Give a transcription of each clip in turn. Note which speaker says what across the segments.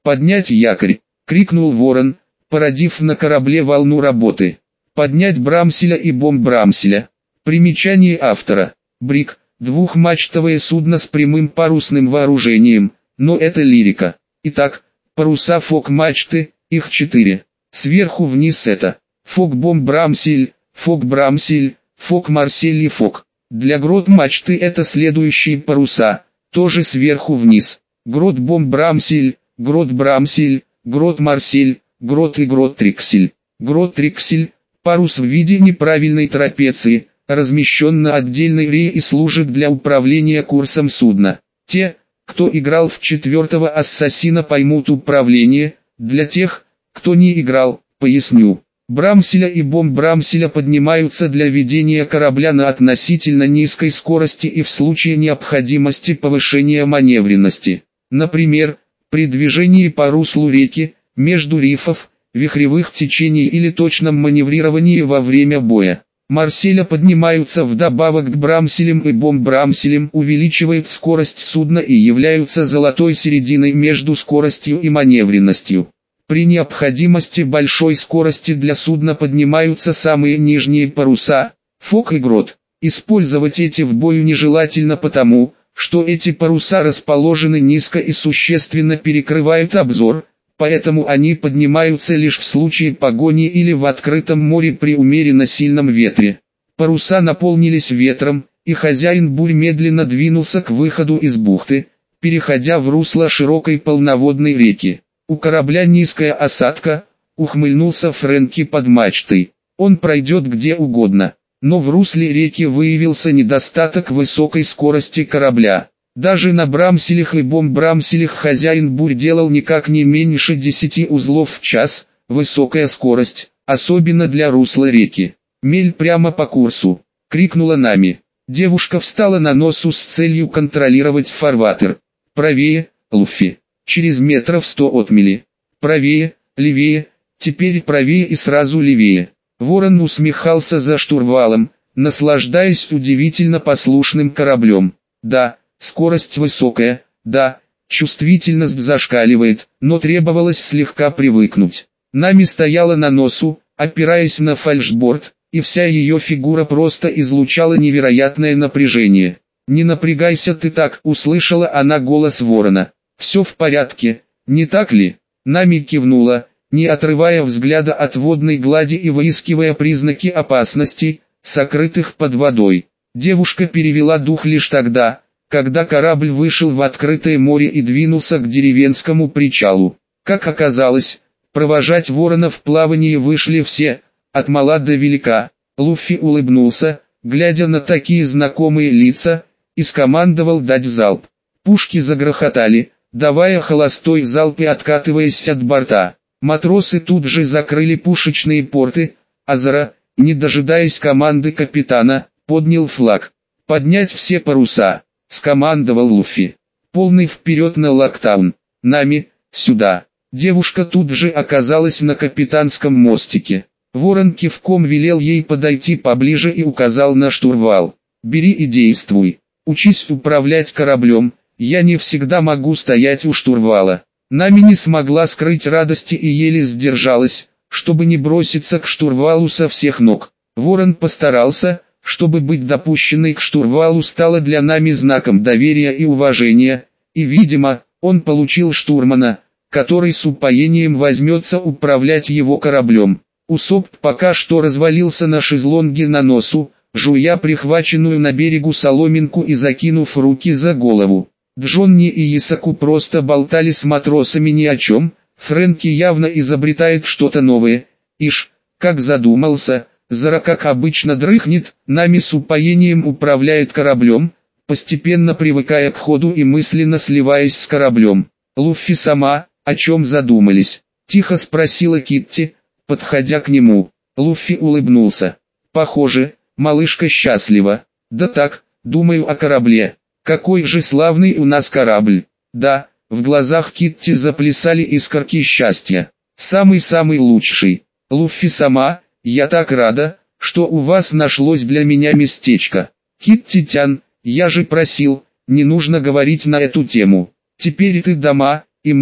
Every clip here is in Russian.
Speaker 1: «Поднять якорь!» — крикнул ворон, породив на корабле волну работы. «Поднять брамселя и бомбрамселя». Примечание автора. Бриг — двухмачтовое судно с прямым парусным вооружением, но это лирика. Итак, паруса фок-мачты, их 4. Сверху вниз это фок-бомбрамсель, фок-брамсель, фок-марсель и фок. Для грот-мачты это следующие паруса, тоже сверху вниз. Грот-бомбрамсель, грот-брамсель, грот-марсель, грот и грот-триксель. Грот-триксель – парус в виде неправильной трапеции, размещен на отдельной рее и служит для управления курсом судна. Те, кто играл в 4-го ассасина, поймут управление, для тех, кто не играл, поясню. Брамселя и бомбрамселя поднимаются для ведения корабля на относительно низкой скорости и в случае необходимости повышения маневренности. Например, при движении по руслу реки, между рифов, вихревых течений или точном маневрировании во время боя. Марселя поднимаются вдобавок к брамселям и бомбрамселям, увеличивают скорость судна и являются золотой серединой между скоростью и маневренностью. При необходимости большой скорости для судна поднимаются самые нижние паруса, фок и грот. Использовать эти в бою нежелательно потому, что эти паруса расположены низко и существенно перекрывают обзор, поэтому они поднимаются лишь в случае погони или в открытом море при умеренно сильном ветре. Паруса наполнились ветром, и хозяин бурь медленно двинулся к выходу из бухты, переходя в русло широкой полноводной реки. «У корабля низкая осадка», — ухмыльнулся Фрэнки под мачтой. «Он пройдет где угодно». Но в русле реки выявился недостаток высокой скорости корабля. Даже на брамселях и бомбрамселях хозяин бурь делал никак не меньше 10 узлов в час, высокая скорость, особенно для русла реки. «Мель прямо по курсу!» — крикнула Нами. Девушка встала на носу с целью контролировать фарватер. «Правее, Луффи. Через метров 100 от мели. Правее, левее, теперь правее и сразу левее». Ворон усмехался за штурвалом, наслаждаясь удивительно послушным кораблем. Да, скорость высокая, да, чувствительность зашкаливает, но требовалось слегка привыкнуть. Нами стояла на носу, опираясь на фальшборд, и вся ее фигура просто излучала невероятное напряжение. «Не напрягайся ты так», — услышала она голос ворона. «Все в порядке, не так ли?» Нами кивнула, не отрывая взгляда от водной глади и выискивая признаки опасности, сокрытых под водой. Девушка перевела дух лишь тогда, когда корабль вышел в открытое море и двинулся к деревенскому причалу. Как оказалось, провожать ворона в плавании вышли все, от мала до велика. Луффи улыбнулся, глядя на такие знакомые лица, и скомандовал дать залп. Пушки загрохотали, давая холостой залп и откатываясь от борта. Матросы тут же закрыли пушечные порты, а Зара, не дожидаясь команды капитана, поднял флаг. «Поднять все паруса», — скомандовал Луффи. «Полный вперед на локтаун. Нами, сюда». Девушка тут же оказалась на капитанском мостике. Ворон кивком велел ей подойти поближе и указал на штурвал. «Бери и действуй. Учись управлять кораблем, я не всегда могу стоять у штурвала». Нами не смогла скрыть радости и еле сдержалась, чтобы не броситься к штурвалу со всех ног. Ворон постарался, чтобы быть допущенной к штурвалу стало для Нами знаком доверия и уважения, и, видимо, он получил штурмана, который с упоением возьмется управлять его кораблем. Усоп пока что развалился на шезлонге на носу, жуя прихваченную на берегу соломинку и закинув руки за голову. Джонни и Исаку просто болтали с матросами ни о чем, Фрэнки явно изобретает что-то новое. Ишь, как задумался, Зара как обычно дрыхнет, Нами с упоением управляет кораблем, постепенно привыкая к ходу и мысленно сливаясь с кораблем. Луффи сама, о чем задумались? Тихо спросила Китти, подходя к нему. Луффи улыбнулся. Похоже, малышка счастлива. Да так, думаю о корабле. Какой же славный у нас корабль. Да, в глазах Китти заплясали искорки счастья. Самый-самый лучший. Луффи сама, я так рада, что у вас нашлось для меня местечко. Китти-тян, я же просил, не нужно говорить на эту тему. Теперь ты дома, и мы,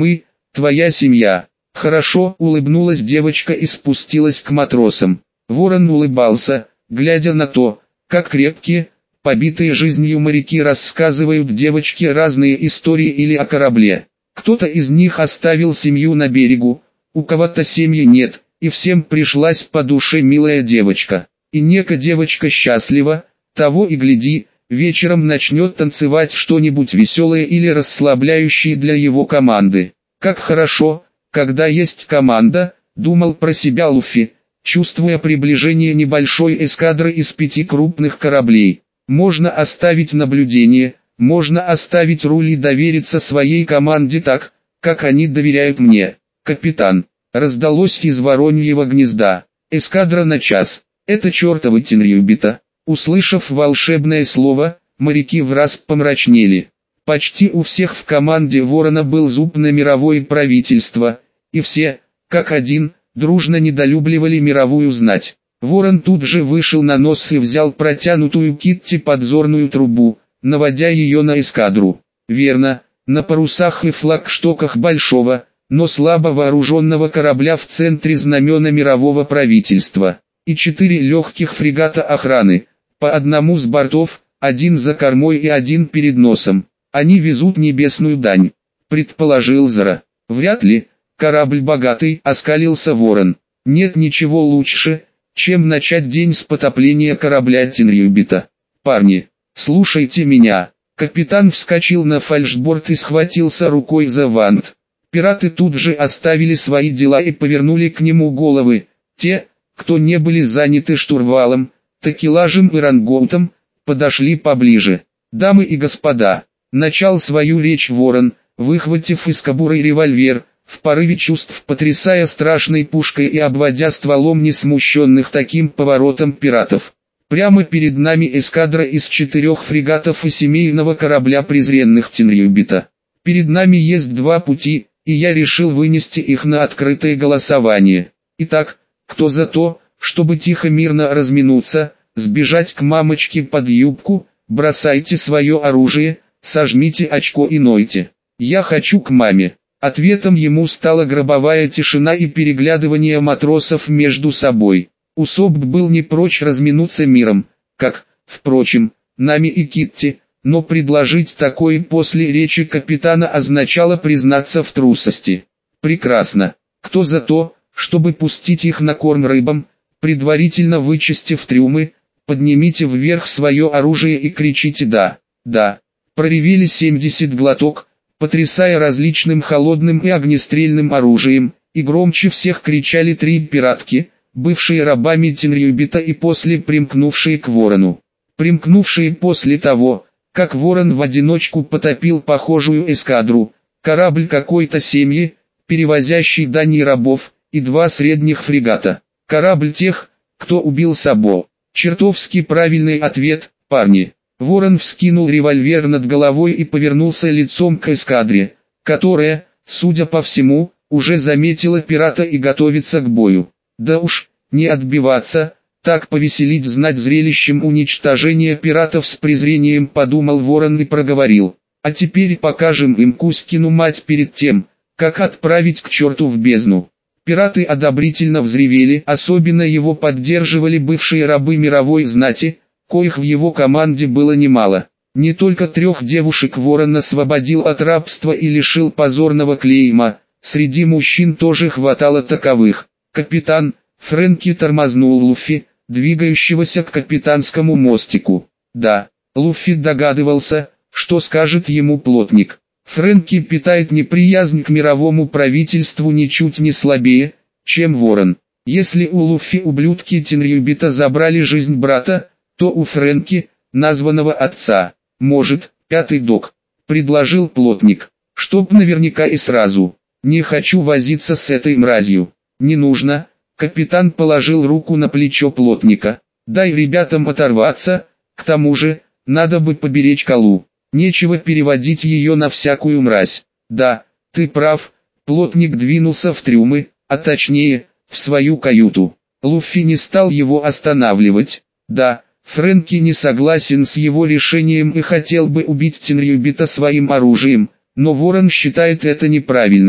Speaker 1: твоя семья. Хорошо, улыбнулась девочка и спустилась к матросам. Ворон улыбался, глядя на то, как крепкие, побитые жизнью моряки рассказывают девочке разные истории или о корабле. Кто-то из них оставил семью на берегу, у кого-то семьи нет, и всем пришлась по душе милая девочка. И нека девочка счастлива, того и гляди, вечером начнет танцевать что-нибудь веселое или расслабляющее для его команды. Как хорошо, когда есть команда, думал про себя Луффи, чувствуя приближение небольшой эскадры из 5 крупных кораблей. Можно оставить наблюдение, можно оставить руль и довериться своей команде так, как они доверяют мне. Капитан, раздалось из вороньего гнезда. Эскадра на час. Это чертовы Тинрюбита. Услышав волшебное слово, моряки враз помрачнели. Почти у всех в команде Ворона был зуб на мировое правительство, и все, как один, дружно недолюбливали мировую знать. Ворон тут же вышел на нос и взял протянутую Китти подзорную трубу, наводя ее на эскадру. Верно, на парусах и флагштоках большого, но слабо вооруженного корабля в центре знамена мирового правительства. И 4 легких фрегата охраны, по одному с бортов, один за кормой и один перед носом. Они везут небесную дань, предположил Зара. Вряд ли, корабль богатый, оскалился Ворон. Нет ничего лучше, чем начать день с потопления корабля Тинрюбита. Парни, слушайте меня. Капитан вскочил на фальшборд и схватился рукой за вант. Пираты тут же оставили свои дела и повернули к нему головы. Те, кто не были заняты штурвалом, такелажем и рангоутом, подошли поближе. Дамы и господа, начал свою речь Ворон, выхватив из кобуры револьвер, в порыве чувств потрясая страшной пушкой и обводя стволом несмущенных таким поворотом пиратов. Прямо перед нами эскадра из 4 фрегатов и семейного корабля презренных Тинрюбита. Перед нами есть 2 пути, и я решил вынести их на открытое голосование. Итак, кто за то, чтобы тихо-мирно разминуться, сбежать к мамочке под юбку, бросайте свое оружие, сожмите очко и нойте. Я хочу к маме. Ответом ему стала гробовая тишина и переглядывание матросов между собой. Усоп был не прочь разминуться миром, как, впрочем, нами и Китти, но предложить такое после речи капитана означало признаться в трусости. Прекрасно. Кто за то, чтобы пустить их на корм рыбам, предварительно вычистив трюмы, поднимите вверх свое оружие и кричите «да, да». Проревели 70 глоток, потрясая различным холодным и огнестрельным оружием, и громче всех кричали 3 пиратки, бывшие рабами Тинрюбита и после примкнувшие к Ворону. Примкнувшие после того, как Ворон в одиночку потопил похожую эскадру, корабль какой-то семьи, перевозящий дань рабов, и 2 средних фрегата. Корабль тех, кто убил Сабо. Чертовски правильный ответ, парни. Ворон вскинул револьвер над головой и повернулся лицом к эскадре, которая, судя по всему, уже заметила пирата и готовится к бою. Да уж, не отбиваться, так повеселить знать зрелищем уничтожения пиратов с презрением, подумал Ворон и проговорил. А теперь покажем им Кузькину мать перед тем, как отправить к черту в бездну. Пираты одобрительно взревели, особенно его поддерживали бывшие рабы мировой знати, коих в его команде было немало. Не только 3 девушек Ворон освободил от рабства и лишил позорного клейма, среди мужчин тоже хватало таковых. Капитан Фрэнки тормознул Луффи, двигающегося к капитанскому мостику. Да, Луффи догадывался, что скажет ему плотник. Фрэнки питает неприязнь к мировому правительству ничуть не слабее, чем Ворон. Если у Луффи ублюдки Тинрюбита забрали жизнь брата, то у Фрэнки, названного отца, может, 5-й док, предложил плотник, чтоб наверняка и сразу. Не хочу возиться с этой мразью. Не нужно, капитан положил руку на плечо плотника. Дай ребятам оторваться, к тому же, надо бы поберечь Калу. Нечего переводить ее на всякую мразь. Да, ты прав, плотник двинулся в трюмы, а точнее, в свою каюту. Луффи не стал его останавливать. Да, Фрэнки не согласен с его решением и хотел бы убить Тинрюбита своим оружием, но Ворон считает это неправильным.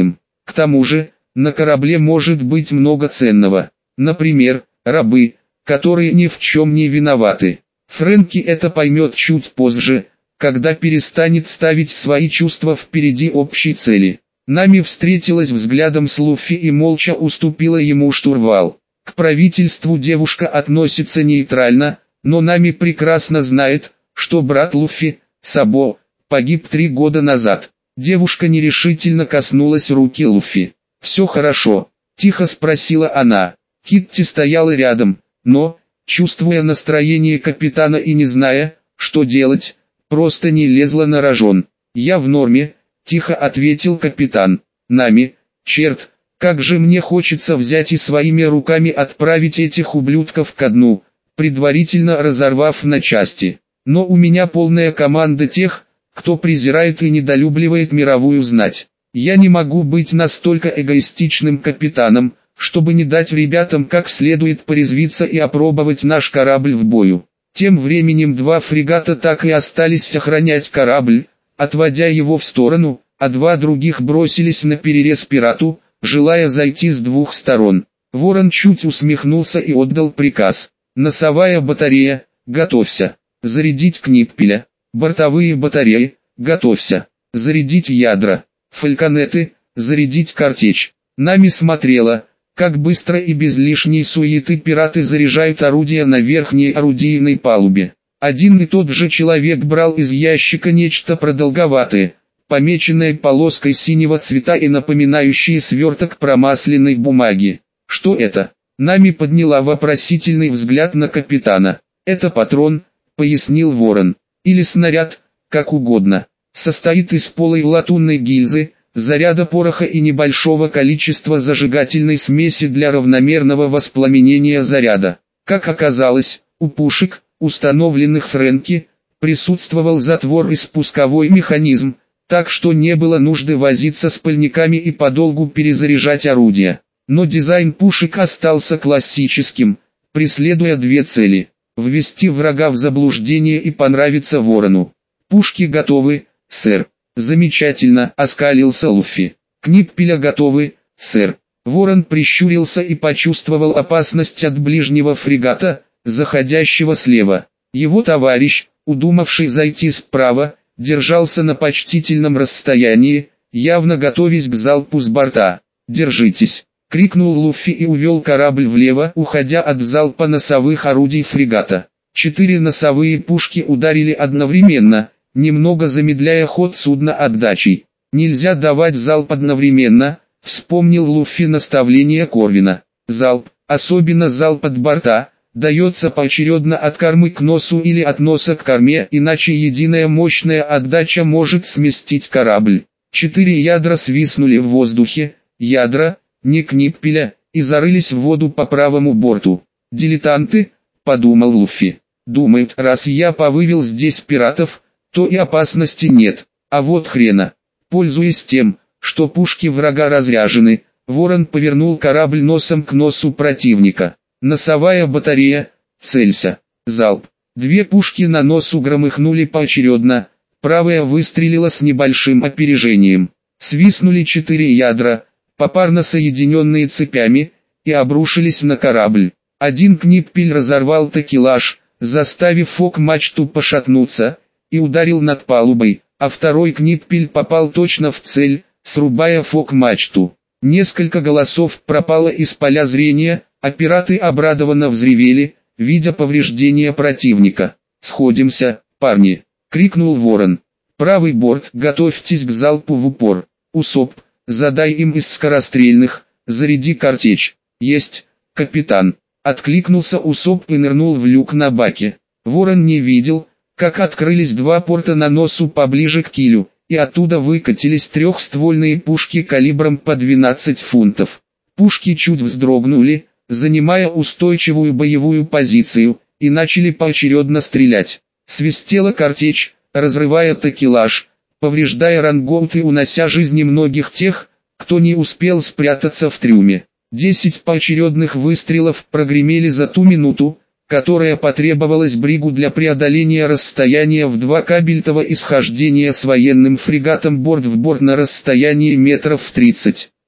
Speaker 1: К тому же, на корабле может быть много ценного. Например, рабы, которые ни в чем не виноваты. Фрэнки это поймет чуть позже, когда перестанет ставить свои чувства впереди общей цели. Нами встретилась взглядом с Луффи и молча уступила ему штурвал. К правительству девушка относится нейтрально, но Нами прекрасно знает, что брат Луффи, Сабо, погиб 3 года назад. Девушка нерешительно коснулась руки Луффи. «Все хорошо?» – тихо спросила она. Китти стояла рядом, но, чувствуя настроение капитана и не зная, что делать, просто не лезла на рожон. «Я в норме», – тихо ответил капитан. «Нами, черт, как же мне хочется взять и своими руками отправить этих ублюдков ко дну, предварительно разорвав на части. Но у меня полная команда тех, кто презирает и недолюбливает мировую знать. Я не могу быть настолько эгоистичным капитаном, чтобы не дать ребятам как следует порезвиться и опробовать наш корабль в бою». Тем временем 2 фрегата так и остались охранять корабль, отводя его в сторону, а 2 других бросились на перерез пирату, желая зайти с 2 сторон. Ворон чуть усмехнулся и отдал приказ. «Носовая батарея, готовься. Зарядить книппеля. Бортовые батареи, готовься. Зарядить ядра. Фальконеты, зарядить картечь». Нами смотрела, как быстро и без лишней суеты пираты заряжают орудия на верхней орудийной палубе. Один и тот же человек брал из ящика нечто продолговатое, помеченное полоской синего цвета и напоминающее сверток промасленной бумаги. «Что это?» Нами подняла вопросительный взгляд на капитана. «Это патрон», — пояснил Ворон. «Или снаряд, как угодно. Состоит из полой латунной гильзы, заряда пороха и небольшого количества зажигательной смеси для равномерного воспламенения заряда». Как оказалось, у пушек, установленных Фрэнки, присутствовал затвор и спусковой механизм, так что не было нужды возиться с пыльниками и подолгу перезаряжать орудия. Но дизайн пушек остался классическим, преследуя 2 цели: ввести врага в заблуждение и понравиться Ворону. «Пушки готовы, сэр». «Замечательно», — оскалился Луффи. «Книппеля готовы, сэр». Ворон прищурился и почувствовал опасность от ближнего фрегата, заходящего слева. Его товарищ, удумавший зайти справа, держался на почтительном расстоянии, явно готовясь к залпу с борта. «Держитесь!» — крикнул Луффи и увел корабль влево, уходя от залпа носовых орудий фрегата. 4 носовые пушки ударили одновременно, немного замедляя ход судна отдачей. «Нельзя давать залп одновременно», — вспомнил Луффи наставление Корвина. «Залп, особенно залп от борта, дается поочередно от кормы к носу или от носа к корме, иначе единая мощная отдача может сместить корабль». 4 ядра свистнули в воздухе, ядра, не книппеля, и зарылись в воду по правому борту. «Дилетанты», — подумал Луффи. «Думают, раз я повывел здесь пиратов, то и опасности нет. А вот хрена». Пользуясь тем, что пушки врага разряжены, Ворон повернул корабль носом к носу противника. «Носовая батарея, целься». Залп. 2 пушки на носу громыхнули поочередно, правая выстрелила с небольшим опережением. Свистнули 4 ядра, попарно соединенные цепями, и обрушились на корабль. Один книппель разорвал такелаж, заставив фок-мачту пошатнуться, и ударил над палубой, а второй книппель попал точно в цель, срубая фок-мачту. Несколько голосов пропало из поля зрения, а пираты обрадованно взревели, видя повреждения противника. «Сходимся, парни!» — крикнул Ворон. «Правый борт, готовьтесь к залпу в упор. Усоп, задай им из скорострельных, заряди картечь». «Есть, капитан!» — откликнулся Усоп и нырнул в люк на баке. Ворон не видел, как открылись 2 порта на носу поближе к килю, и оттуда выкатились 3-ствольные пушки калибром по 12 фунтов. Пушки чуть вздрогнули, занимая устойчивую боевую позицию, и начали поочередно стрелять. Свистела картечь, разрывая такелаж, повреждая рангоут и унося жизни многих тех, кто не успел спрятаться в трюме. 10 поочередных выстрелов прогремели за ту минуту, которая потребовалась Бригу для преодоления расстояния в 2 кабельтового исхождения с военным фрегатом борт в борт на расстоянии метров 30.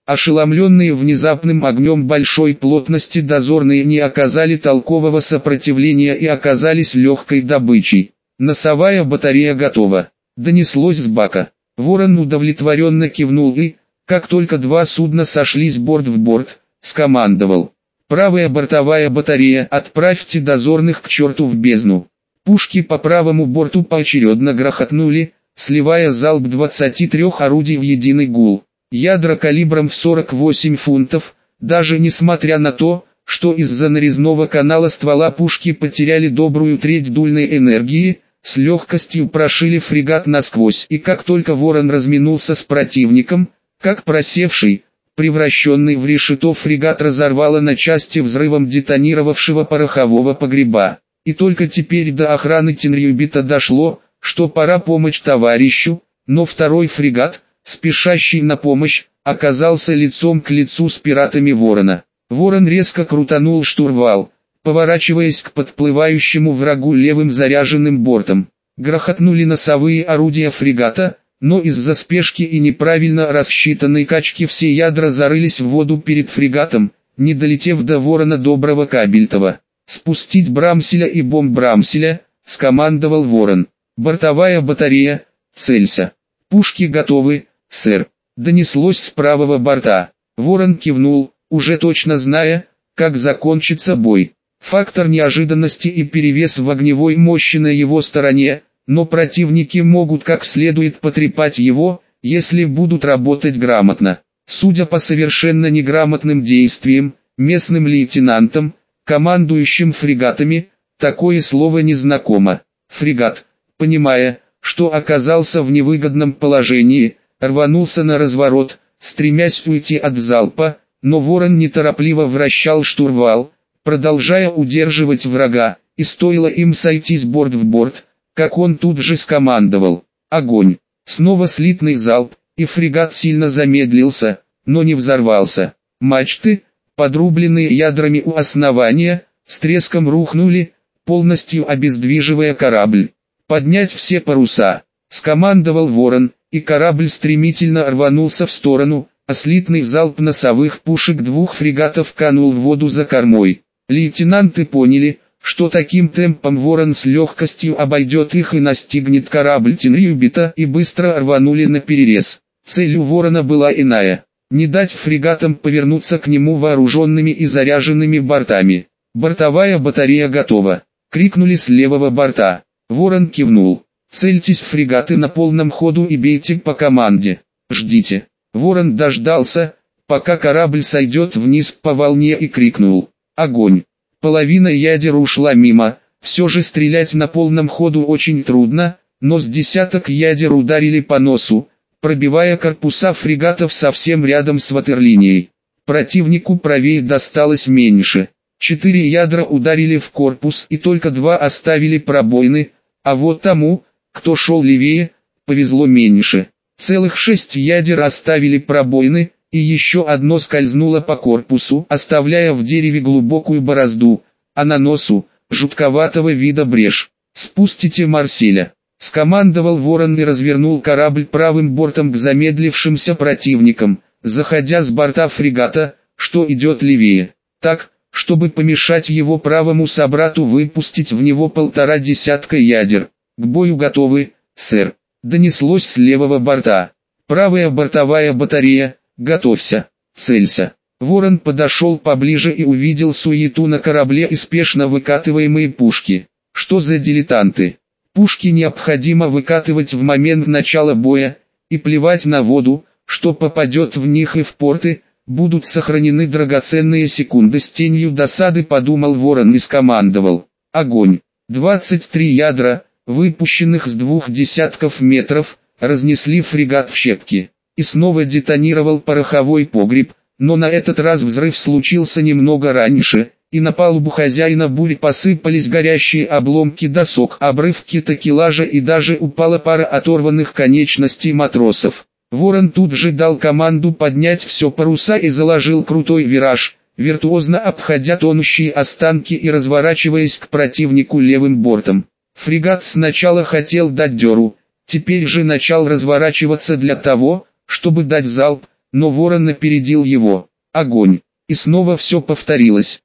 Speaker 1: Ошеломленные внезапным огнем большой плотности дозорные не оказали толкового сопротивления и оказались легкой добычей. «Носовая батарея готова», — донеслось с бака. Ворон удовлетворенно кивнул и, как только два судна сошлись борт в борт, скомандовал: «Правая бортовая батарея, отправьте дозорных к черту в бездну». Пушки по правому борту поочередно грохотнули, сливая залп 23 орудий в единый гул. Ядра калибром в 48 фунтов, даже несмотря на то, что из-за нарезного канала ствола пушки потеряли добрую треть дульной энергии, с легкостью прошили фрегат насквозь. И как только Ворон разминулся с противником, как просевший, превращенный в решето фрегат разорвало на части взрывом детонировавшего порохового погреба. И только теперь до охраны Тинрюбита дошло, что пора помочь товарищу, но второй фрегат, спешащий на помощь, оказался лицом к лицу с пиратами Ворона. Ворон резко крутанул штурвал, поворачиваясь к подплывающему врагу левым заряженным бортом. Грохотнули носовые орудия фрегата, но из-за спешки и неправильно рассчитанной качки все ядра зарылись в воду перед фрегатом, не долетев до Ворона доброго кабельтова. «Спустить Брамселя и бомб Брамселя», — скомандовал Ворон. «Бортовая батарея, целься». «Пушки готовы, сэр», — донеслось с правого борта. Ворон кивнул, уже точно зная, как закончится бой. Фактор неожиданности и перевес в огневой мощи на его стороне, но противники могут как следует потрепать его, если будут работать грамотно. Судя по совершенно неграмотным действиям, местным лейтенантам, командующим фрегатами, такое слово не знакомо. Фрегат, понимая, что оказался в невыгодном положении, рванулся на разворот, стремясь уйти от залпа, но Ворон неторопливо вращал штурвал, продолжая удерживать врага, и стоило им сойтись борт в борт, как он тут же скомандовал: «Огонь!». Снова слитный залп, и фрегат сильно замедлился, но не взорвался. Мачты, подрубленные ядрами у основания, с треском рухнули, полностью обездвиживая корабль. «Поднять все паруса», — скомандовал Ворон, и корабль стремительно рванулся в сторону, а слитный залп носовых пушек двух фрегатов канул в воду за кормой. Лейтенанты поняли, что таким темпом Ворон с легкостью обойдет их и настигнет корабль Тинрюбита, и быстро рванули на перерез. Цель у Ворона была иная — не дать фрегатам повернуться к нему вооруженными и заряженными бортами. «Бортовая батарея готова», — крикнули с левого борта. Ворон кивнул. «Цельтесь фрегаты на полном ходу и бейте по команде. Ждите». Ворон дождался, пока корабль сойдет вниз по волне, и крикнул: «Огонь!». Половина ядер ушла мимо, все же стрелять на полном ходу очень трудно, но с десяток ядер ударили по носу, пробивая корпуса фрегатов совсем рядом с ватерлинией. Противнику правее досталось меньше. 4 ядра ударили в корпус и только 2 оставили пробоины, а вот тому, кто шел левее, повезло меньше. Целых 6 ядер оставили пробоины, и еще одно скользнуло по корпусу, оставляя в дереве глубокую борозду, а на носу — жутковатого вида брешь. «Спустите Марселя», — скомандовал Ворон и развернул корабль правым бортом к замедлившимся противникам, заходя с борта фрегата, что идет левее, так, чтобы помешать его правому собрату выпустить в него 1,5 десятка ядер. «К бою готовы, сэр», — донеслось с левого борта. «Правая бортовая батарея, готовься, целься». Ворон подошел поближе и увидел суету на корабле и спешно выкатываемые пушки. Что за дилетанты? Пушки необходимо выкатывать в момент начала боя, и плевать на воду, что попадет в них и в порты, будут сохранены драгоценные секунды. С тенью досады подумал Ворон и скомандовал: «Огонь!». 23 ядра, выпущенных с 2 десятков метров, разнесли фрегат в щепки. И снова детонировал пороховой погреб, но на этот раз взрыв случился немного раньше, и на палубу хозяина бури посыпались горящие обломки досок, обрывки такелажа, и даже упала пара оторванных конечностей матросов. Ворон тут же дал команду поднять все паруса и заложил крутой вираж, виртуозно обходя тонущие останки и разворачиваясь к противнику левым бортом. Фрегат сначала хотел дать дёру, теперь же начал разворачиваться для того, чтобы дать залп, но ворон опередил его. Огонь! И снова все повторилось.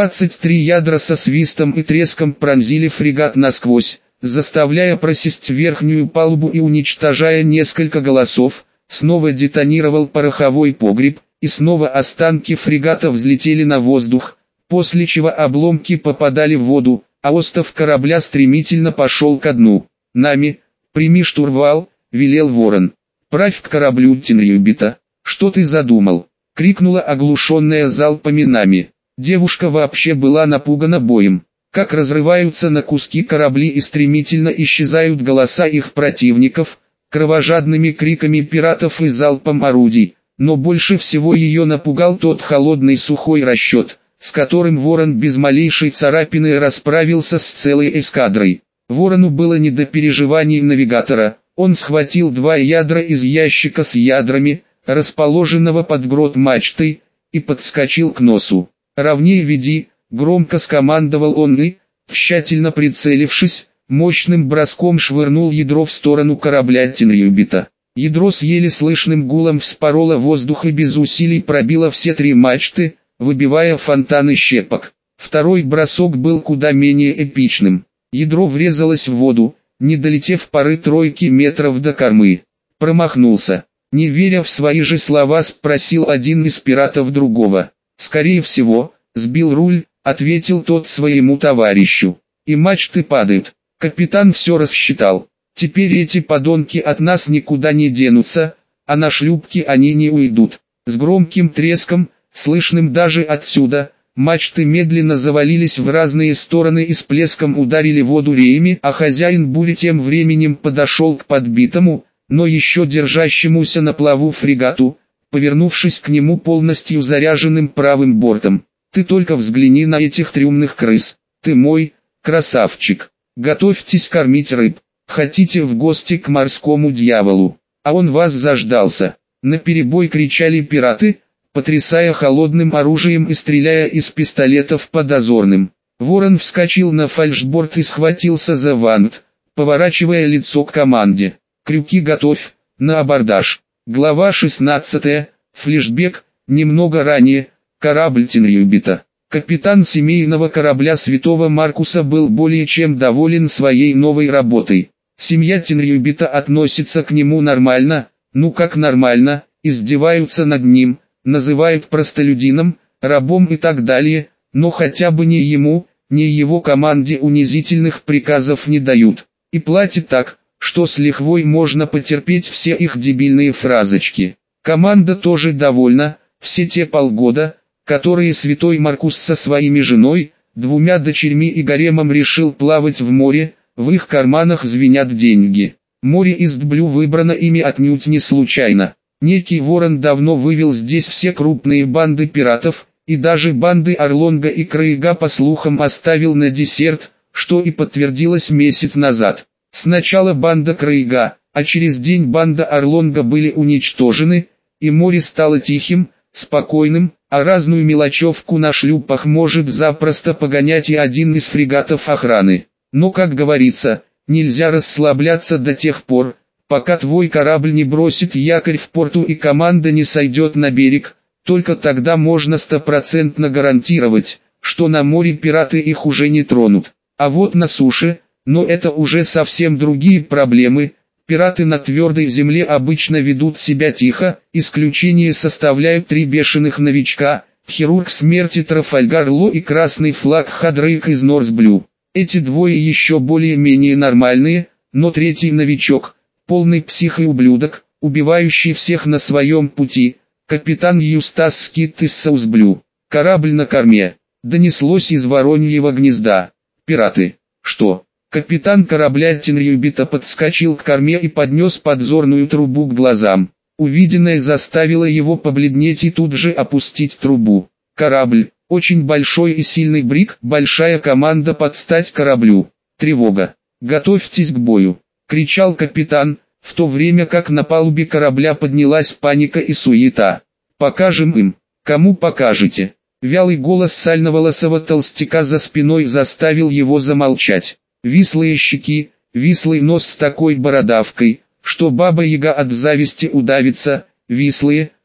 Speaker 1: 23 ядра со свистом и треском пронзили фрегат насквозь, заставляя просесть верхнюю палубу и уничтожая несколько голосов. Снова детонировал пороховой погреб, и снова останки фрегата взлетели на воздух, после чего обломки попадали в воду, а остов корабля стремительно пошел ко дну. «Нами, прими штурвал», — велел ворон. «Правь к кораблю, Тинрюбита». «Что ты задумал?» — крикнула оглушенная залпами Нами. Девушка вообще была напугана боем. Как разрываются на куски корабли и стремительно исчезают голоса их противников, кровожадными криками пиратов и залпом орудий. Но больше всего ее напугал тот холодный сухой расчет, с которым ворон без малейшей царапины расправился с целой эскадрой. Ворону было не до переживаний навигатора, он схватил 2 ядра из ящика с ядрами, расположенного под грот мачтой, и подскочил к носу. «Ровнее веди», — громко скомандовал он и, тщательно прицелившись, мощным броском швырнул ядро в сторону корабля Тинрюбита. Ядро с еле слышным гулом вспороло воздух и без усилий пробило все 3 мачты, выбивая фонтаны щепок. Второй бросок был куда менее эпичным. Ядро врезалось в воду, не долетев пары-тройки метров до кормы. Промахнулся. Не веря в свои же слова, спросил один из пиратов другого. «Скорее всего, сбил руль», — ответил тот своему товарищу. «И мачты падают». Капитан все рассчитал. «Теперь эти подонки от нас никуда не денутся, а на шлюпке они не уйдут». С громким треском, слышным даже отсюда, мачты медленно завалились в разные стороны и с плеском ударили воду реями, а хозяин бури тем временем подошел к подбитому, но еще держащемуся на плаву фрегату, повернувшись к нему полностью заряженным правым бортом. «Ты только взгляни на этих трюмных крыс. Ты мой, красавчик. Готовьтесь кормить рыб. Хотите в гости к морскому дьяволу? А он вас заждался». Наперебой кричали пираты, потрясая холодным оружием и стреляя из пистолетов по дозорным. Ворон вскочил на фальшборд и схватился за вант, поворачивая лицо к команде. «Крюки готовь, на абордаж». Глава 16. Флешбек. Немного ранее. Корабль Тинрюбита. Капитан семейного корабля Святого Маркуса был более чем доволен своей новой работой. Семья Тинрюбита относится к нему нормально, ну как нормально, издеваются над ним, называют простолюдином, рабом и так далее, но хотя бы ни ему, ни его команде унизительных приказов не дают. И платят так, что с лихвой можно потерпеть все их дебильные фразочки. Команда тоже довольна, все те полгода, которые святой Маркус со своими женой, 2 дочерьми и гаремом решил плавать в море, в их карманах звенят деньги. Море Истблю выбрано ими отнюдь не случайно. Некий ворон давно вывел здесь все крупные банды пиратов, и даже банды Орлонга и Крейга по слухам оставил на десерт, что и подтвердилось месяц назад. Сначала банда Крейга, а через день банда Орлонга были уничтожены, и море стало тихим, спокойным, а разную мелочевку на шлюпах может запросто погонять и один из фрегатов охраны. Но, как говорится, нельзя расслабляться до тех пор, пока твой корабль не бросит якорь в порту и команда не сойдет на берег, только тогда можно стопроцентно гарантировать, что на море пираты их уже не тронут. А вот на суше, но это уже совсем другие проблемы. Пираты на твердой земле обычно ведут себя тихо, исключение составляют 3 бешеных новичка, хирург смерти Трафальгар Ло и красный флаг Хадрейк из Норсблю. Эти двое еще более-менее нормальные, но третий новичок, полный псих и ублюдок, убивающий всех на своем пути, капитан Юстас Скитт из Саусблю. Корабль на корме. Донеслось из Вороньего гнезда. Пираты. Что? Капитан корабля Тинрюбита подскочил к корме и поднес подзорную трубу к глазам. Увиденное заставило его побледнеть и тут же опустить трубу. Корабль, очень большой и сильный бриг, большая команда под стать кораблю. Тревога. «Готовьтесь к бою», — кричал капитан, в то время как на палубе корабля поднялась паника и суета. «Покажем им». «Кому покажете?» Вялый голос сальноволосого толстяка за спиной заставил его замолчать. Вислые щеки, вислый нос с такой бородавкой, что баба-яга от зависти удавится, вислые,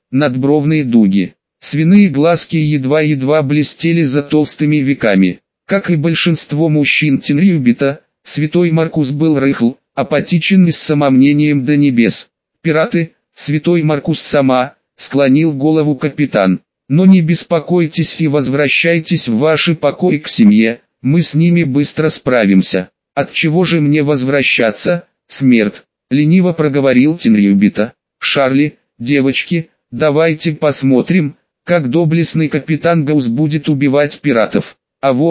Speaker 1: надбровные дуги. Свиные глазки едва-едва блестели за толстыми веками. Как и большинство мужчин Тенрюбита, святой Маркус был рыхл, апатичен и с самомнением до небес. «Пираты, святой Маркус сама», — склонил голову капитан. «Но не беспокойтесь и возвращайтесь в ваши покои к семье, мы с ними быстро справимся». «От чего же мне возвращаться, смерть?» — лениво проговорил Тенрюбита. «Шарли, девочки, давайте посмотрим, как доблестный капитан Гаус будет убивать пиратов.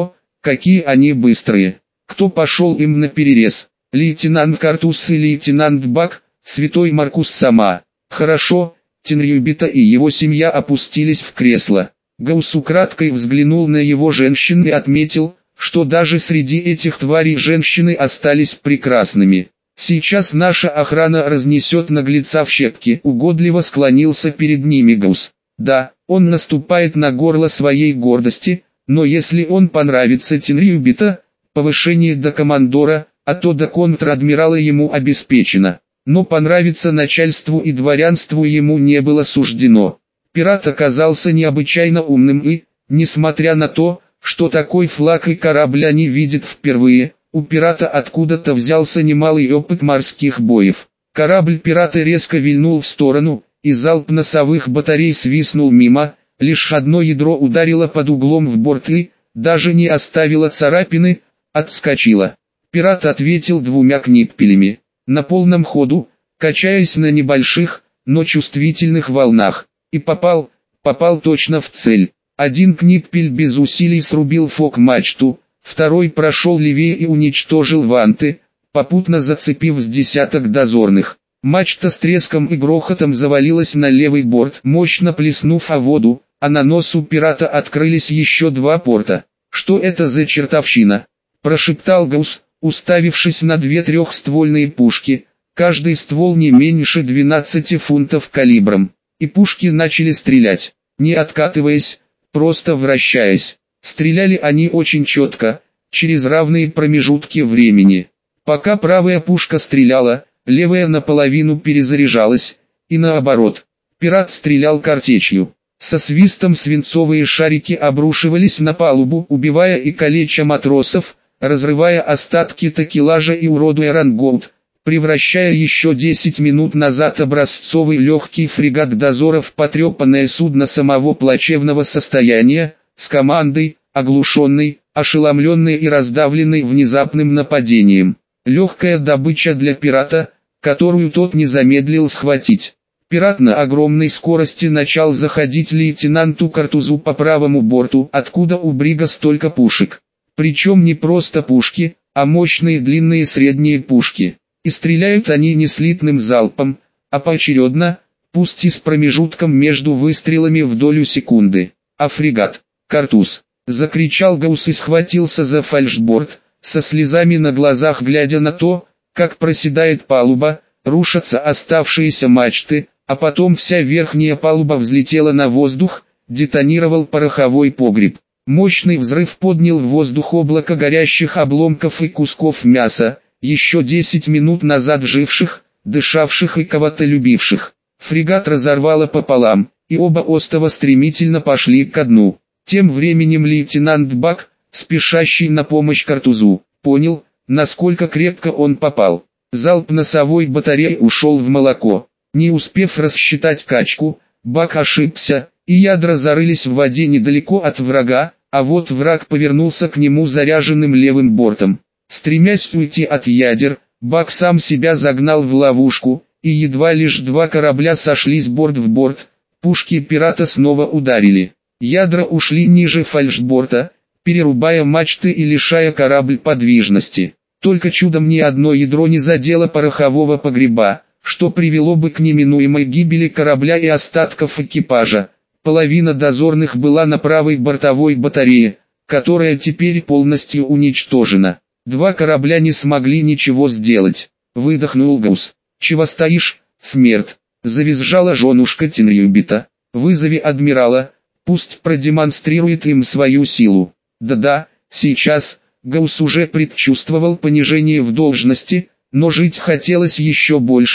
Speaker 1: Какие они быстрые! Кто пошел им наперерез? Лейтенант Картус и лейтенант Бак, святой Маркус сама». «Хорошо». Тенрюбита и его семья опустились в кресло. Гаус украдкой взглянул на его женщин и отметил, что даже среди этих тварей женщины остались прекрасными. «Сейчас наша охрана разнесет наглеца в щепки», — угодливо склонился перед ними Гаус. «Да, он наступает на горло своей гордости, но если он понравится Тенрюбита, повышение до командора, а то до контр-адмирала ему обеспечено. Но понравиться начальству и дворянству ему не было суждено». Пират оказался необычайно умным и, несмотря на то, что такой флаг и корабль они видят впервые, у пирата откуда-то взялся немалый опыт морских боев. Корабль пирата резко вильнул в сторону, и залп носовых батарей свистнул мимо, лишь одно ядро ударило под углом в борт и, даже не оставило царапины, отскочило. Пират ответил двумя книппелями, на полном ходу, качаясь на небольших, но чувствительных волнах, и попал точно в цель. Один книппель без усилий срубил фок-мачту, второй прошел левее и уничтожил ванты, попутно зацепив с десяток дозорных. Мачта с треском и грохотом завалилась на левый борт, мощно плеснув о воду, а на носу пирата открылись еще два порта. «Что это за чертовщина?» – прошептал Гаус, уставившись на две трехствольные пушки, каждый ствол не меньше 12 фунтов калибром. И пушки начали стрелять, не откатываясь, просто вращаясь. Стреляли они очень четко, через равные промежутки времени. Пока правая пушка стреляла, левая наполовину перезаряжалась, и наоборот. Пират стрелял картечью. Со свистом свинцовые шарики обрушивались на палубу, убивая и калеча матросов, разрывая остатки такелажа и уродуя рангоут, превращая еще 10 минут назад образцовый легкий фрегат дозора в потрепанное судно самого плачевного состояния, с командой, оглушенной, ошеломленной и раздавленной внезапным нападением. Легкая добыча для пирата, которую тот не замедлил схватить. Пират на огромной скорости начал заходить лейтенанту Картузу по правому борту, откуда у брига столько пушек. Причем не просто пушки, а мощные длинные средние пушки. И стреляют они не слитным залпом, а поочередно, пусть и с промежутком между выстрелами в долю секунды. «А фрегат? Картуз!» — закричал Гаус и схватился за фальшборд, со слезами на глазах глядя на то, как проседает палуба, рушатся оставшиеся мачты, а потом вся верхняя палуба взлетела на воздух, детонировал пороховой погреб. Мощный взрыв поднял в воздух облако горящих обломков и кусков мяса, еще 10 минут назад живших, дышавших и кого-то любивших. Фрегат разорвало пополам, и оба остова стремительно пошли ко дну. Тем временем лейтенант Бак, спешащий на помощь Картузу, понял, насколько крепко он попал. Залп носовой батареи ушел в молоко. Не успев рассчитать качку, Бак ошибся, и ядра зарылись в воде недалеко от врага, а вот враг повернулся к нему заряженным левым бортом. Стремясь уйти от ядер, Бак сам себя загнал в ловушку, и едва лишь два корабля сошлись борт в борт, пушки пирата снова ударили. Ядра ушли ниже фальшборта, перерубая мачты и лишая корабль подвижности. Только чудом ни одно ядро не задело порохового погреба, что привело бы к неминуемой гибели корабля и остатков экипажа. Половина дозорных была на правой бортовой батарее, которая теперь полностью уничтожена. Два корабля не смогли ничего сделать. Выдохнул Гаус. «Чего стоишь, смерть?» — завизжала женушка Тенрюбита. «Вызови адмирала, пусть продемонстрирует им свою силу». «Да-да, сейчас». Гаус уже предчувствовал понижение в должности, но жить хотелось еще больше.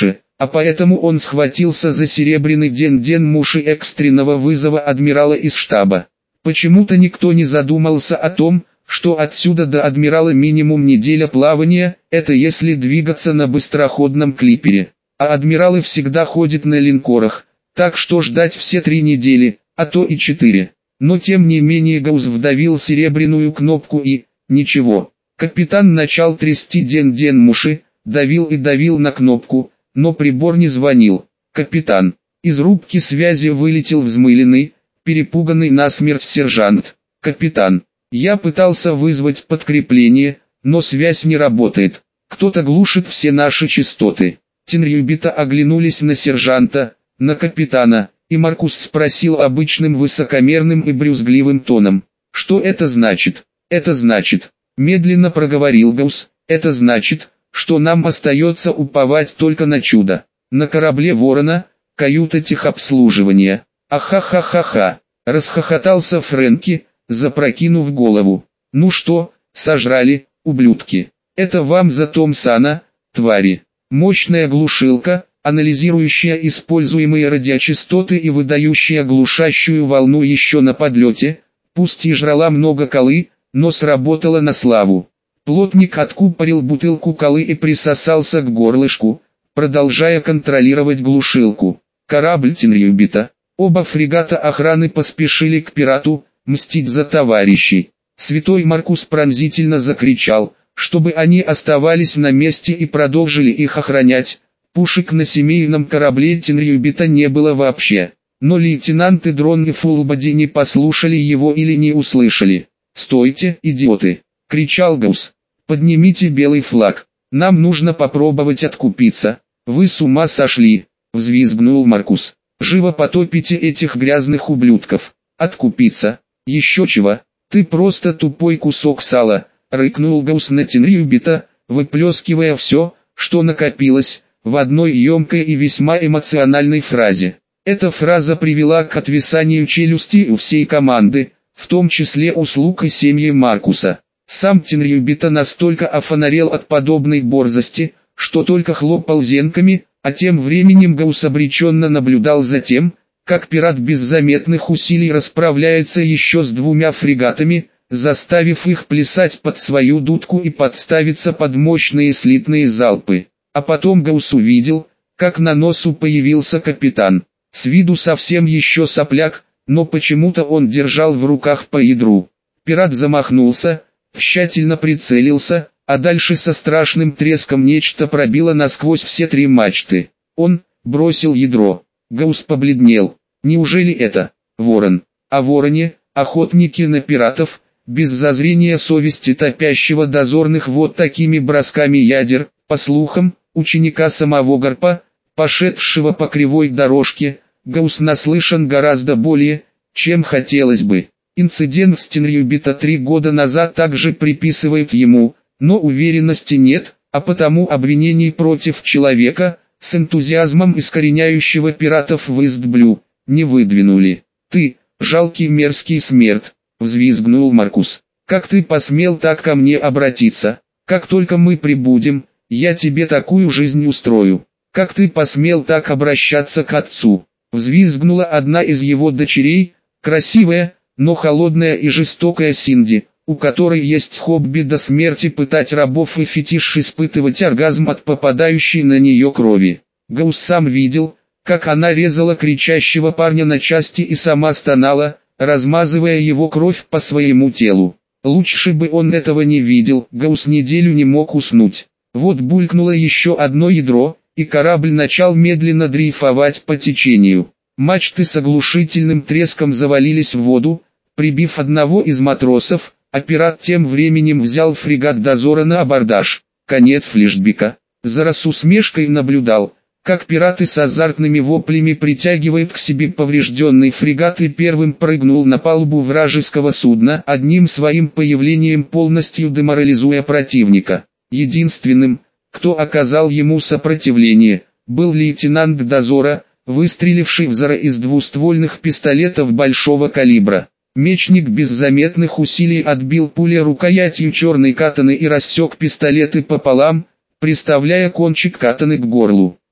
Speaker 1: а поэтому он схватился за серебряный ден муши экстренного вызова адмирала из штаба. Почему-то никто не задумался о том, что отсюда до адмирала минимум неделя плавания, это если двигаться на быстроходном клипере. А адмиралы всегда ходят на линкорах, так что ждать все 3 недели, а то и 4. Но тем не менее Гаусс вдавил серебряную кнопку и, ничего. Капитан начал трясти ден муши, давил и давил на кнопку, но прибор не звонил. Капитан. Из рубки связи вылетел взмыленный, перепуганный насмерть сержант. Капитан. Я пытался вызвать подкрепление, но связь не работает. Кто-то глушит все наши частоты. Тинрюбита оглянулись на сержанта, на капитана, и Маркус спросил обычным высокомерным и брюзгливым тоном. Что это значит? Это значит, медленно проговорил Гаусс, это значит, что нам остается уповать только на чудо. На корабле Ворона, каюта техобслуживания. Ахахахаха, расхохотался Фрэнки, запрокинув голову. Ну что, сожрали, ублюдки. Это вам за Томпсона, твари. Мощная глушилка, анализирующая используемые радиочастоты и выдающая глушащую волну еще на подлете, пусть и жрала много колы, но сработала на славу. Плотник откупорил бутылку колы и присосался к горлышку, продолжая контролировать глушилку. Корабль Тинрюбита. Оба фрегата охраны поспешили к пирату, мстить за товарищей. Святой Маркус пронзительно закричал, чтобы они оставались на месте и продолжили их охранять. Пушек на семейном корабле Тинрюбита не было вообще. Но лейтенанты Дрон и Фулбади не послушали его или не услышали. «Стойте, идиоты!» — кричал Гаусс. «Поднимите белый флаг. Нам нужно попробовать откупиться». «Вы с ума сошли!» — взвизгнул Маркус. «Живо потопите этих грязных ублюдков. Откупиться? Еще чего? Ты просто тупой кусок сала!» — рыкнул Гаусс на Тинрюбита, выплескивая все, что накопилось, в одной емкой и весьма эмоциональной фразе. Эта фраза привела к отвисанию челюсти у всей команды, в том числе у слуг и семьи Маркуса. Сам Тинрюбита настолько офонарел от подобной борзости, что только хлопал зенками, а тем временем Гаусс обреченно наблюдал за тем, как пират без заметных усилий расправляется еще с 2 фрегатами, заставив их плясать под свою дудку и подставиться под мощные слитные залпы. А потом Гаусс увидел, как на носу появился капитан. С виду совсем еще сопляк, но почему-то он держал в руках по ядру. Пират замахнулся, тщательно прицелился, а дальше со страшным треском нечто пробило насквозь все 3 мачты. Он бросил ядро. Гаусс побледнел. Неужели это Ворон? О Вороне, охотники на пиратов, без зазрения совести топящего дозорных вот такими бросками ядер, по слухам, ученика самого Гарпа, пошедшего по кривой дорожке, Гаусс наслышан гораздо более, чем хотелось бы. Инцидент с Тинрюбита 3 года назад также приписывают ему, но уверенности нет, а потому обвинений против человека, с энтузиазмом искореняющего пиратов в Истблю, не выдвинули. «Ты, жалкий мерзкий смерть!» — взвизгнул Маркус. «Как ты посмел так ко мне обратиться? Как только мы прибудем, я тебе такую жизнь устрою. Как ты посмел так обращаться к отцу?» Взвизгнула одна из его дочерей, красивая, но холодная и жестокая Синди, у которой есть хобби до смерти пытать рабов и фетиш испытывать оргазм от попадающей на нее крови. Гаусс сам видел, как она резала кричащего парня на части и сама стонала, размазывая его кровь по своему телу. Лучше бы он этого не видел, Гаусс неделю не мог уснуть. Вот булькнуло еще одно ядро, и корабль начал медленно дрейфовать по течению. Мачты с оглушительным треском завалились в воду, прибив одного из матросов, а пират тем временем взял фрегат дозора на абордаж. Конец флешбека. Зара с усмешкой наблюдал, как пираты с азартными воплями притягивают к себе поврежденный фрегат и первым прыгнул на палубу вражеского судна, одним своим появлением полностью деморализуя противника. Единственным, кто оказал ему сопротивление, был лейтенант дозора, выстреливший в Зара из двуствольных пистолетов большого калибра. Мечник без заметных усилий отбил пули рукоятью черной катаны и рассек пистолеты пополам, приставляя кончик катаны к горлу.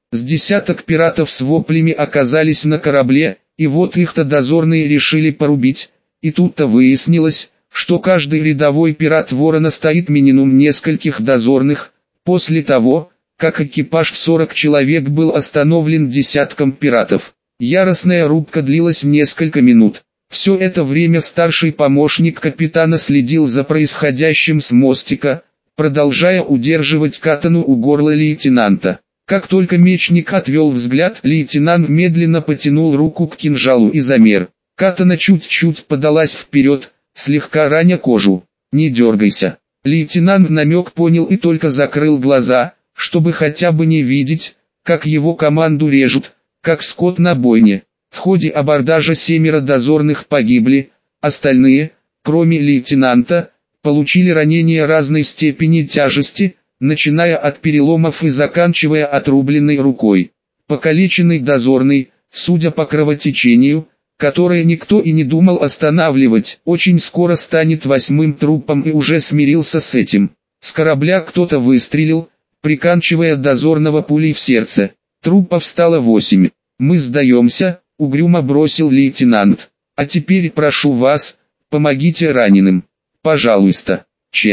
Speaker 1: С десяток пиратов с воплями оказались на корабле, и вот их-то дозорные решили порубить, и тут-то выяснилось, что каждый рядовой пират Ворона стоит минимум нескольких дозорных. После того, как экипаж в 40 человек был остановлен десятком пиратов, яростная рубка длилась несколько минут. Все это время старший помощник капитана следил за происходящим с мостика, продолжая удерживать катану у горла лейтенанта. Как только мечник отвел взгляд, лейтенант медленно потянул руку к кинжалу и замер. Катана чуть-чуть подалась вперед, слегка раня кожу. «Не дергайся». Лейтенант намек понял и только закрыл глаза, чтобы хотя бы не видеть, как его команду режут, как скот на бойне. В ходе абордажа 7 дозорных погибли, остальные, кроме лейтенанта, получили ранения разной степени тяжести, начиная от переломов и заканчивая отрубленной рукой. Покалеченный дозорный, судя по кровотечению, которое никто и не думал останавливать, очень скоро станет 8-м трупом и уже смирился с этим. С корабля кто-то выстрелил, приканчивая дозорного пулей в сердце. Трупов стало 8. «Мы сдаемся», — угрюмо бросил лейтенант. «А теперь прошу вас, помогите раненым. Пожалуйста».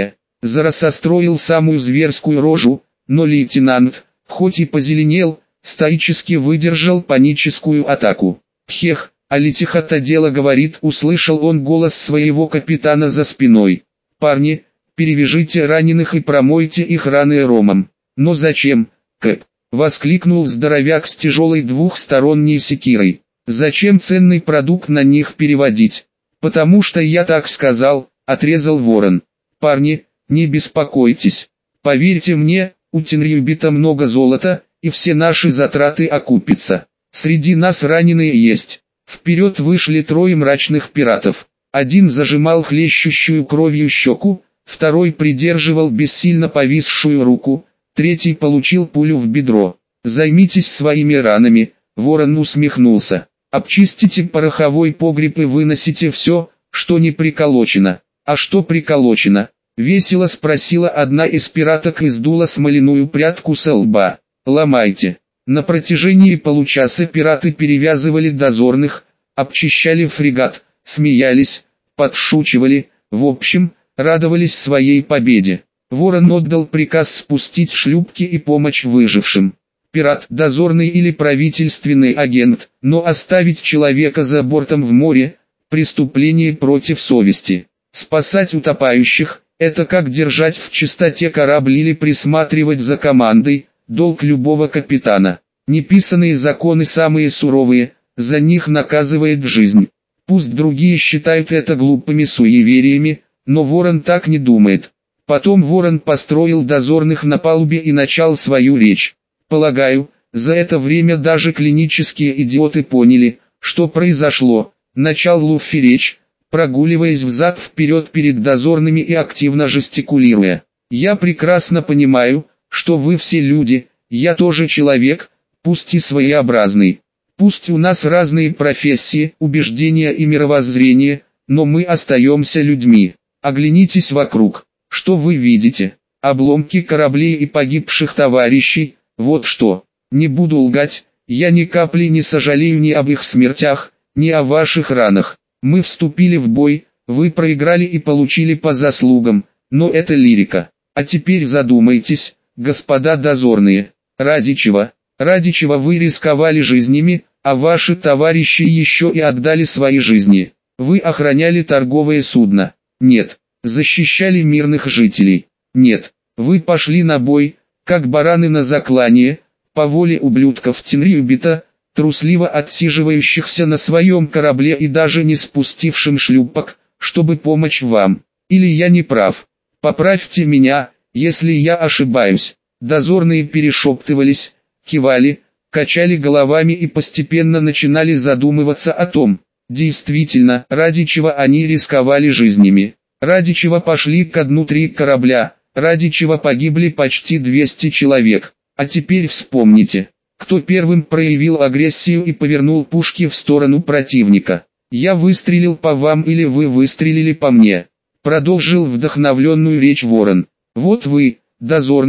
Speaker 1: Зара состроил самую зверскую рожу, но лейтенант, хоть и позеленел, стоически выдержал паническую атаку. «Хех, а летиха-то дело говорит», — услышал он голос своего капитана за спиной. «Парни, перевяжите раненых и промойте их раны ромом». «Но зачем, Кэп?» — воскликнул здоровяк с тяжелой двухсторонней секирой. «Зачем ценный продукт на них переводить?» «Потому что я так сказал», — отрезал Ворон. «Парни, не беспокойтесь. Поверьте мне, у Тенрюбита много золота, и все наши затраты окупятся. Среди нас раненые есть». Вперед вышли 3 мрачных пиратов. Один зажимал хлещущую кровью щеку, второй придерживал бессильно повисшую руку, третий получил пулю в бедро. «Займитесь своими ранами», — Ворон усмехнулся. «Обчистите пороховой погреб и выносите все, что не приколочено». «А что приколочено?» — весело спросила одна из пираток и сдула смоляную прядку со лба. «Ломайте». На протяжении получаса пираты перевязывали дозорных, обчищали фрегат, смеялись, подшучивали, в общем, радовались своей победе. Ворон отдал приказ спустить шлюпки и помочь выжившим. Пират, дозорный или правительственный агент, но оставить человека за бортом в море – преступление против совести. Спасать утопающих – это как держать в чистоте корабль или присматривать за командой, долг любого капитана. Неписанные законы самые суровые, за них наказывает жизнь. Пусть другие считают это глупыми суевериями, но Ворон так не думает. Потом Ворон построил дозорных на палубе и начал свою речь. Полагаю, за это время даже клинические идиоты поняли, что произошло. Начал Луффи речь, прогуливаясь взад-вперед перед дозорными и активно жестикулируя. «Я прекрасно понимаю, что вы все люди, я тоже человек, пусть и своеобразный. Пусть у нас разные профессии, убеждения и мировоззрения, но мы остаемся людьми. Оглянитесь вокруг. Что вы видите? Обломки кораблей и погибших товарищей, вот что. Не буду лгать, я ни капли не сожалею ни об их смертях, ни о ваших ранах. Мы вступили в бой, вы проиграли и получили по заслугам, но это лирика. А теперь задумайтесь, господа дозорные, ради чего? Ради чего вы рисковали жизнями, а ваши товарищи еще и отдали свои жизни? Вы охраняли торговое судно? Нет. Защищали мирных жителей? Нет. Вы пошли на бой, как бараны на заклание, по воле ублюдков Тенрюбита, трусливо отсиживающихся на своем корабле и даже не спустившим шлюпок, чтобы помочь вам. Или я не прав? Поправьте меня, если я ошибаюсь. Дозорные перешептывались, кивали, качали головами и постепенно начинали задумываться о том, действительно, ради чего они рисковали жизнями, ради чего пошли ко дну 3 корабля, ради чего погибли почти 200 человек. А теперь вспомните, кто первым проявил агрессию и повернул пушки в сторону противника. Я выстрелил по вам или вы выстрелили по мне? Продолжил вдохновленную речь Ворон. Вот вы, дозорные,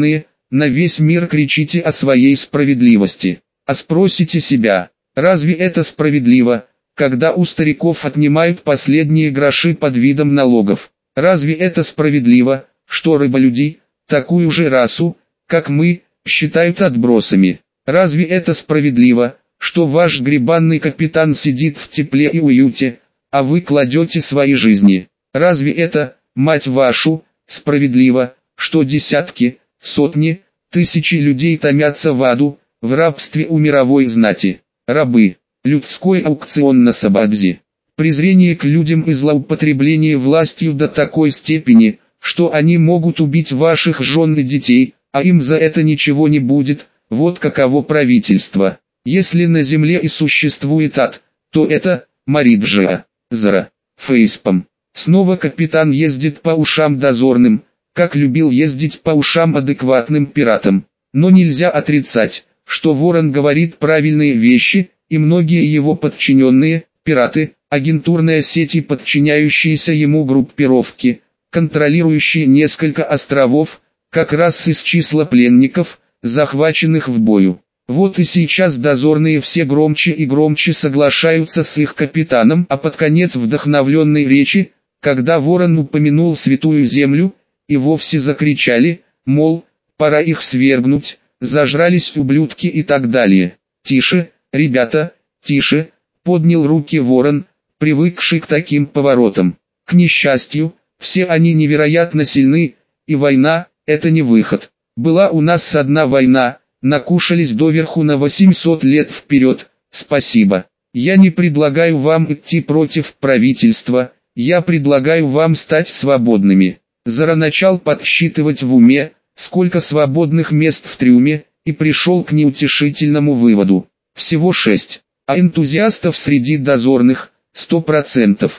Speaker 1: на весь мир кричите о своей справедливости. А спросите себя, разве это справедливо, когда у стариков отнимают последние гроши под видом налогов? Разве это справедливо, что рыболюди, такую же расу, как мы, считают отбросами? Разве это справедливо, что ваш грибанный капитан сидит в тепле и уюте, а вы кладете свои жизни? Разве это, мать вашу, справедливо, что десятки, сотни, тысячи людей томятся в аду, в рабстве у мировой знати? Рабы, людской аукцион на Сабадзе. Презрение к людям и злоупотребление властью до такой степени, что они могут убить ваших жен и детей, а им за это ничего не будет. Вот каково правительство. Если на земле и существует ад, то это Мариджа, Зара, Фейспом. Снова капитан ездит по ушам дозорным, как любил ездить по ушам адекватным пиратам. Но нельзя отрицать, что Ворон говорит правильные вещи, и многие его подчиненные, пираты, агентурные сети, подчиняющиеся ему группировки, контролирующие несколько островов, как раз из числа пленников, захваченных в бою. Вот и сейчас дозорные все громче и громче соглашаются с их капитаном, а под конец вдохновленной речи, когда Ворон упомянул святую землю, и вовсе закричали, мол, пора их свергнуть, зажрались ублюдки и так далее. «Тише, ребята, тише», — поднял руки Ворон, привыкший к таким поворотам. К несчастью, все они невероятно сильны, и война — это не выход. Была у нас одна война, накушались доверху на 800 лет вперед, спасибо. Я не предлагаю вам идти против правительства, я предлагаю вам стать свободными. Зара начал подсчитывать в уме, сколько свободных мест в трюме, и пришел к неутешительному выводу. Всего 6, а энтузиастов среди дозорных – 100%.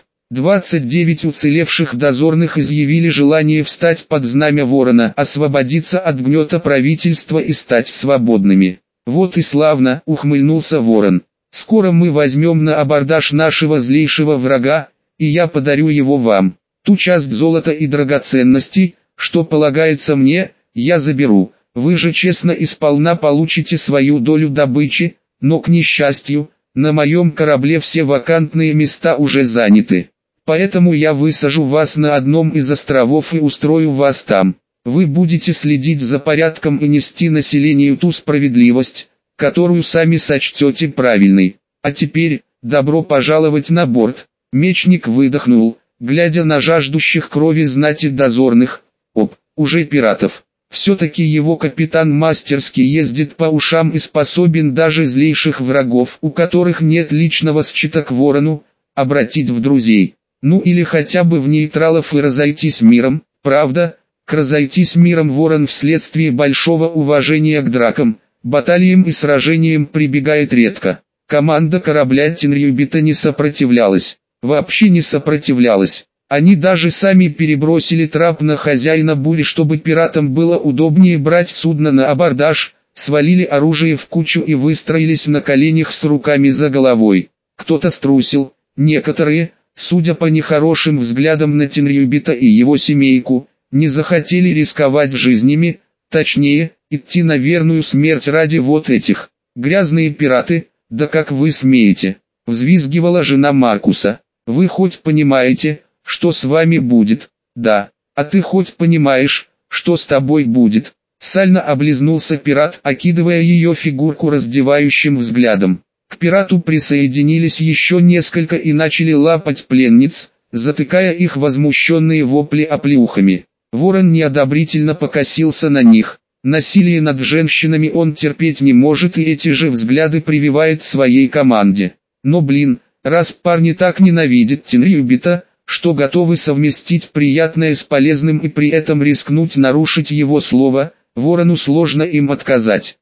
Speaker 1: 29 уцелевших дозорных изъявили желание встать под знамя Ворона, освободиться от гнета правительства и стать свободными. Вот и славно, ухмыльнулся Ворон. Скоро мы возьмем на абордаж нашего злейшего врага, и я подарю его вам. Ту часть золота и драгоценностей, что полагается мне, я заберу. Вы же честно и сполна получите свою долю добычи, но, к несчастью, на моем корабле все вакантные места уже заняты. Поэтому я высажу вас на одном из островов и устрою вас там. Вы будете следить за порядком и нести населению ту справедливость, которую сами сочтете правильной. А теперь, добро пожаловать на борт. Мечник выдохнул, глядя на жаждущих крови знати дозорных. Уже пиратов. Все-таки его капитан мастерски ездит по ушам и способен даже злейших врагов, у которых нет личного счета к Ворону, обратить в друзей. Ну или хотя бы в нейтралов и разойтись миром. Правда, к разойтись миром Ворон вследствие большого уважения к дракам, баталиям и сражениям прибегает редко. Команда корабля Тенрюбита не сопротивлялась. Вообще не сопротивлялась. Они даже сами перебросили трап на хозяина бури, чтобы пиратам было удобнее брать судно на абордаж, свалили оружие в кучу и выстроились на коленях с руками за головой. Кто-то струсил, некоторые, судя по нехорошим взглядам на Тенрюбита и его семейку, не захотели рисковать жизнями, точнее, идти на верную смерть ради вот этих. Грязные пираты, да как вы смеете, взвизгивала жена Маркуса. Вы хоть понимаете, что с вами будет? Да, а ты хоть понимаешь, что с тобой будет? Сально облизнулся пират, окидывая ее фигурку раздевающим взглядом. К пирату присоединились еще несколько и начали лапать пленниц, затыкая их возмущенные вопли оплеухами. Ворон неодобрительно покосился на них. Насилие над женщинами он терпеть не может и эти же взгляды прививает своей команде. Но блин, раз парни так ненавидят Тенрюбита, что готовы совместить приятное с полезным и при этом рискнуть нарушить его слово, Ворону сложно им отказать.